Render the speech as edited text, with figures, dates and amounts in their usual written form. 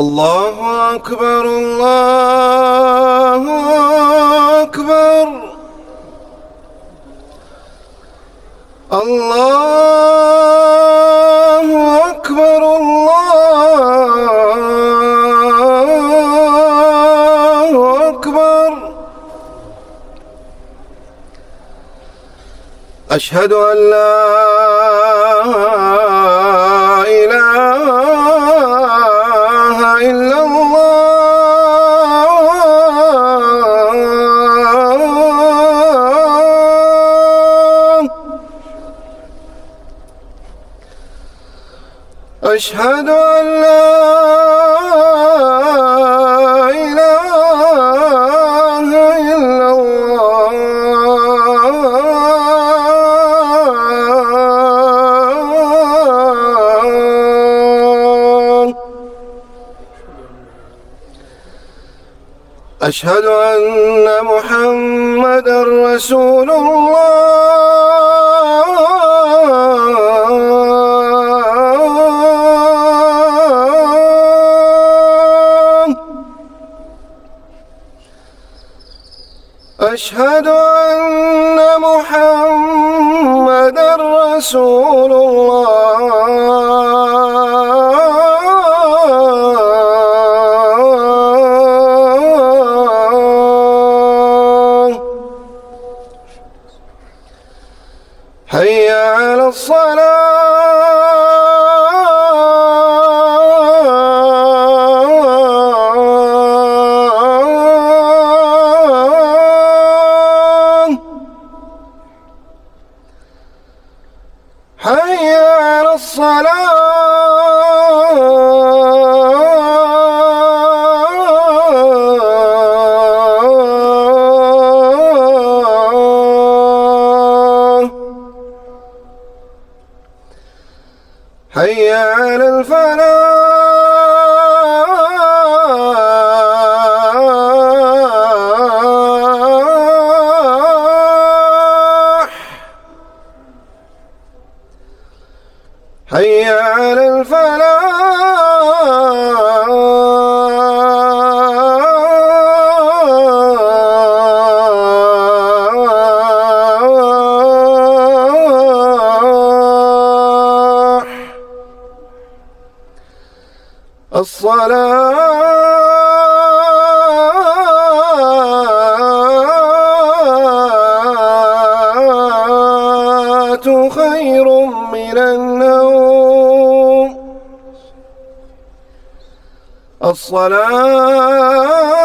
الله أكبر الله أكبر الله أكبر الله أكبر. أشهد أن لا إله إلا الله. أشهد أن لا إله إلا الله. أشهد أن محمدًا رسول الله. أشهد أن محمدًا رسول الله. حي على الصلاة. حي على الصلاة. حي على الفلاح. حي على الفلاح. الصلاة خير من النوم. الصلاة